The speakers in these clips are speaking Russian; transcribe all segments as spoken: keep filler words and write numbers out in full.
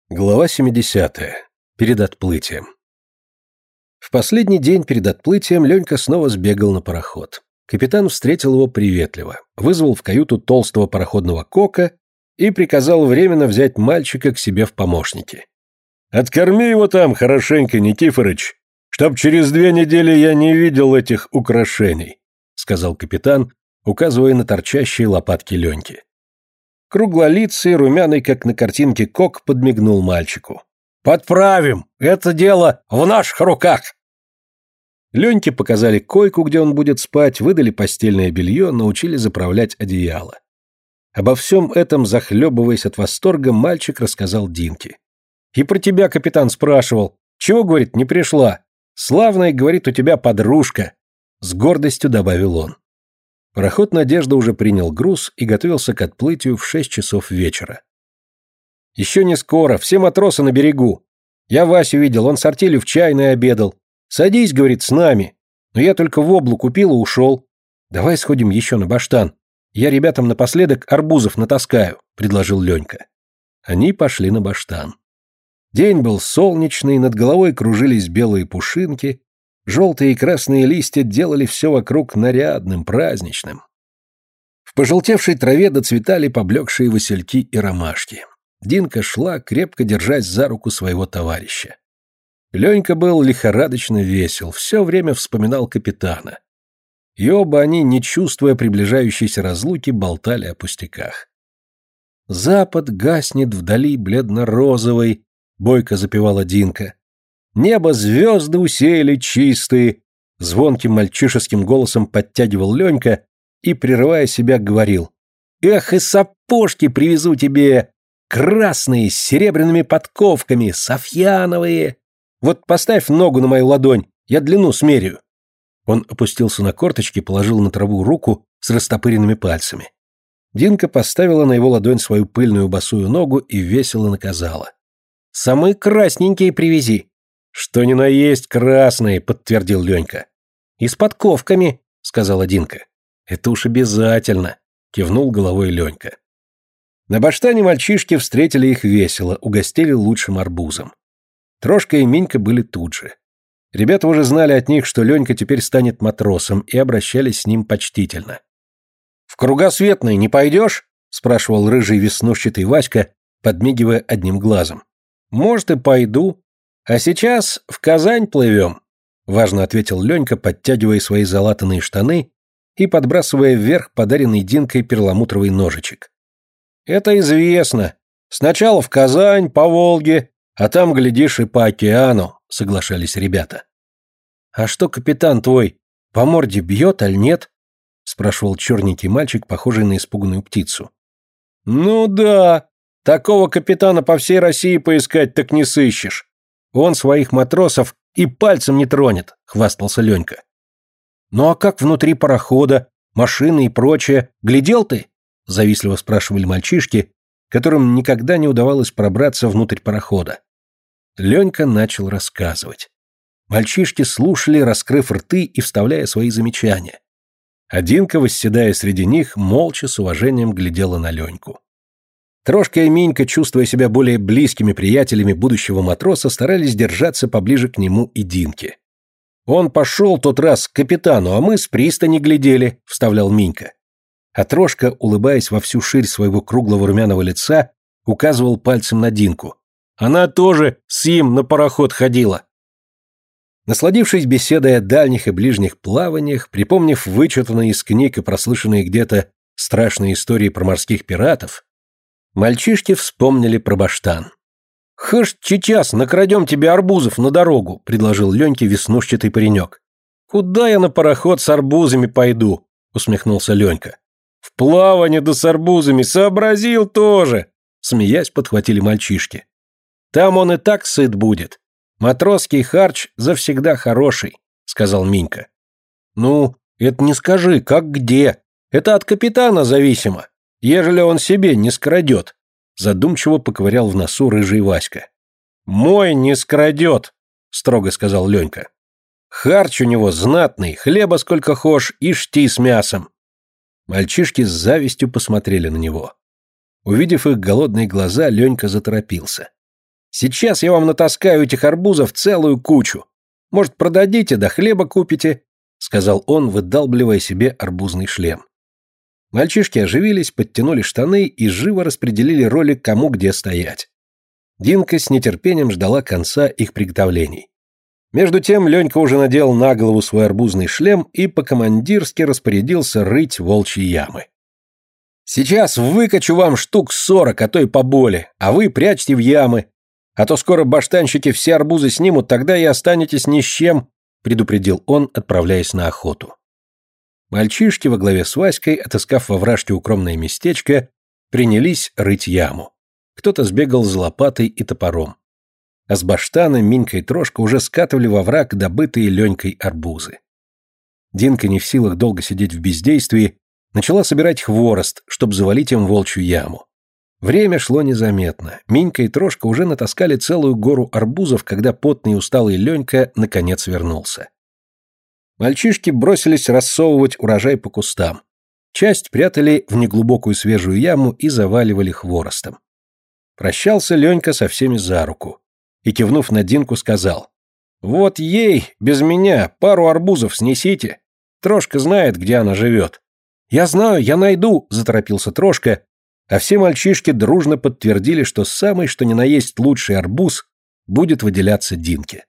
Глава семидесятая. Перед отплытием. В последний день перед отплытием Ленька снова сбегал на пароход. Капитан встретил его приветливо, вызвал в каюту толстого пароходного кока и приказал временно взять мальчика к себе в помощники. «Откорми его там хорошенько, Никифорыч, чтоб через две недели я не видел этих украшений», — сказал капитан, указывая на торчащие лопатки Леньки. Круглолицый, румяный, как на картинке, кок подмигнул мальчику. «Подправим! Это дело в наших руках!» Леньке показали койку, где он будет спать, выдали постельное белье, научили заправлять одеяло. Обо всем этом, захлебываясь от восторга, мальчик рассказал Динке. «И про тебя капитан спрашивал. Чего, говорит, не пришла? Славная, говорит, у тебя подружка!» С гордостью добавил он. Пароход «Надежда» уже принял груз и готовился к отплытию в шесть часов вечера. «Еще не скоро, все матросы на берегу. Я Васю видел, он с артелью в чайной обедал. Садись, говорит, с нами. Но я только воблу купил и ушел. Давай сходим еще на баштан. Я ребятам напоследок арбузов натаскаю», — предложил Ленька. Они пошли на баштан. День был солнечный, над головой кружились белые пушинки, желтые и красные листья делали все вокруг нарядным, праздничным. В пожелтевшей траве доцветали поблекшие васильки и ромашки. Динка шла, крепко держась за руку своего товарища. Ленька был лихорадочно весел, все время вспоминал капитана. И оба они, не чувствуя приближающейся разлуки, болтали о пустяках. «Запад гаснет вдали бледно-розовый», — бойко запевала Динка. «Небо звезды усеяли чистые», — звонким мальчишеским голосом подтягивал Ленька и, прерывая себя, говорил: «Эх, и сапожки привезу тебе, красные, с серебряными подковками, софьяновые. Вот поставь ногу на мою ладонь, я длину смерю». Он опустился на корточки, положил на траву руку с растопыренными пальцами. Динка поставила на его ладонь свою пыльную босую ногу и весело наказала: «Самые красненькие привези». «Что ни на есть красные», — подтвердил Ленька. «И с подковками», — сказала Динка. «Это уж обязательно», — кивнул головой Ленька. На баштане мальчишки встретили их весело, угостили лучшим арбузом. Трошка и Минька были тут же. Ребята уже знали от них, что Ленька теперь станет матросом, и обращались с ним почтительно. «В кругосветный не пойдешь?» — спрашивал рыжий веснушчатый Васька, подмигивая одним глазом. «Может, и пойду. А сейчас в Казань плывем», — важно ответил Ленька, подтягивая свои залатанные штаны и подбрасывая вверх подаренный Динкой перламутровый ножичек. «Это известно. Сначала в Казань, по Волге, а там, глядишь, и по океану», — соглашались ребята. «А что капитан твой, по морде бьет, аль нет?» — спрашивал черненький мальчик, похожий на испуганную птицу. «Ну да, такого капитана по всей России поискать так не сыщешь. Он своих матросов и пальцем не тронет», — хвастался Ленька. «Ну а как внутри парохода, машины и прочее, глядел ты?» — завистливо спрашивали мальчишки, которым никогда не удавалось пробраться внутрь парохода. Ленька начал рассказывать. Мальчишки слушали, раскрыв рты и вставляя свои замечания. А Динка, восседая среди них, молча с уважением глядела на Леньку. Трошка и Минька, чувствуя себя более близкими приятелями будущего матроса, старались держаться поближе к нему и Динке. «Он пошел тот раз к капитану, а мы с пристани глядели», — вставлял Минька. А Трошка, улыбаясь во всю ширь своего круглого румяного лица, указывал пальцем на Динку. «Она тоже с им на пароход ходила». Насладившись беседой о дальних и ближних плаваниях, припомнив вычитанные из книг и прослышанные где-то страшные истории про морских пиратов, мальчишки вспомнили про баштан. «Хышь, сейчас накрадем тебе арбузов на дорогу», — предложил Леньке веснушчатый паренек. «Куда я на пароход с арбузами пойду?» — усмехнулся Ленька. «В плавание да с арбузами, сообразил тоже!» — смеясь подхватили мальчишки. «Там он и так сыт будет. Матросский харч завсегда хороший», — сказал Минька. «Ну, это не скажи, как где. Это от капитана зависимо, ежели он себе не скрадет», — задумчиво поковырял в носу рыжий Васька. «Мой не скрадет», — строго сказал Ленька. «Харч у него знатный, хлеба сколько хошь и шти с мясом». Мальчишки с завистью посмотрели на него. Увидев их голодные глаза, Ленька заторопился. Сейчас я вам натаскаю этих арбузов целую кучу. Может, продадите, да хлеба купите», — сказал он, выдалбливая себе арбузный шлем. Мальчишки оживились, подтянули штаны и живо распределили роли, кому где стоять. Динка с нетерпением ждала конца их приготовлений. Между тем Ленька уже надел на голову свой арбузный шлем и по-командирски распорядился рыть волчьи ямы. «Сейчас выкачу вам штук сорок, а то и поболее, а вы прячьте в ямы. А то скоро баштанщики все арбузы снимут, тогда и останетесь ни с чем», — предупредил он, отправляясь на охоту. Мальчишки во главе с Васькой, отыскав во вражке укромное местечко, принялись рыть яму. Кто-то сбегал за лопатой и топором. А с баштана Минька и Трошка уже скатывали во враг добытые Ленькой арбузы. Динка, не в силах долго сидеть в бездействии, начала собирать хворост, чтобы завалить им волчью яму. Время шло незаметно. Минька и Трошка уже натаскали целую гору арбузов, когда потный и усталый Ленька наконец вернулся. Мальчишки бросились рассовывать урожай по кустам. Часть прятали в неглубокую свежую яму и заваливали хворостом. Прощался Ленька со всеми за руку. И, кивнув на Динку, сказал: «Вот ей, без меня, пару арбузов снесите. Трошка знает, где она живет». «Я знаю, я найду», — заторопился Трошка, а все мальчишки дружно подтвердили, что самый что ни на есть лучший арбуз будет выделяться Динке.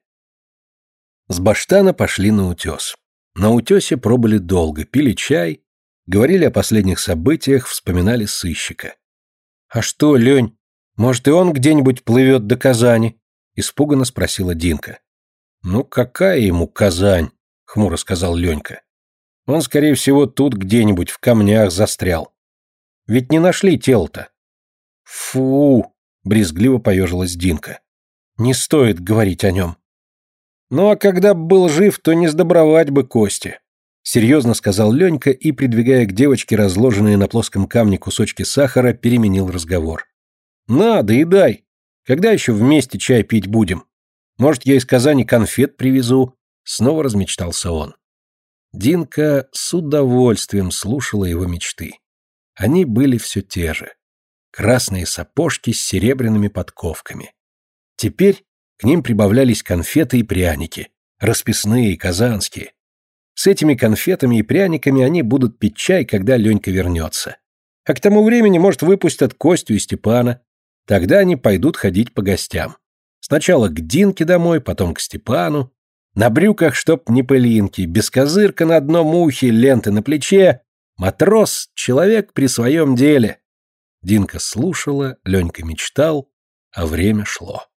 С баштана пошли на утес. На утесе пробыли долго, пили чай, говорили о последних событиях, вспоминали сыщика. «А что, Лень, может, и он где-нибудь плывет до Казани?» — испуганно спросила Динка. «Ну, какая ему Казань?» — хмуро сказал Ленька. «Он, скорее всего, тут где-нибудь в камнях застрял. Ведь не нашли тело-то». «Фу!» — брезгливо поежилась Динка. «Не стоит говорить о нем». «Ну, а когда б был жив, то не сдобровать бы кости», — серьезно сказал Ленька и, придвигая к девочке разложенные на плоском камне кусочки сахара, переменил разговор. «На, доедай. Когда еще вместе чай пить будем? Может, я из Казани конфет привезу?» Снова размечтался он. Динка с удовольствием слушала его мечты. Они были все те же. Красные сапожки с серебряными подковками. Теперь к ним прибавлялись конфеты и пряники, расписные и казанские. С этими конфетами и пряниками они будут пить чай, когда Ленька вернется. А к тому времени, может, выпустят Костю и Степана. Тогда они пойдут ходить по гостям. Сначала к Динке домой, потом к Степану. На брюках, чтоб не пылинки, без козырка на одном ухе, ленты на плече. Матрос, человек при своем деле. Динка слушала, Ленька мечтал, а время шло.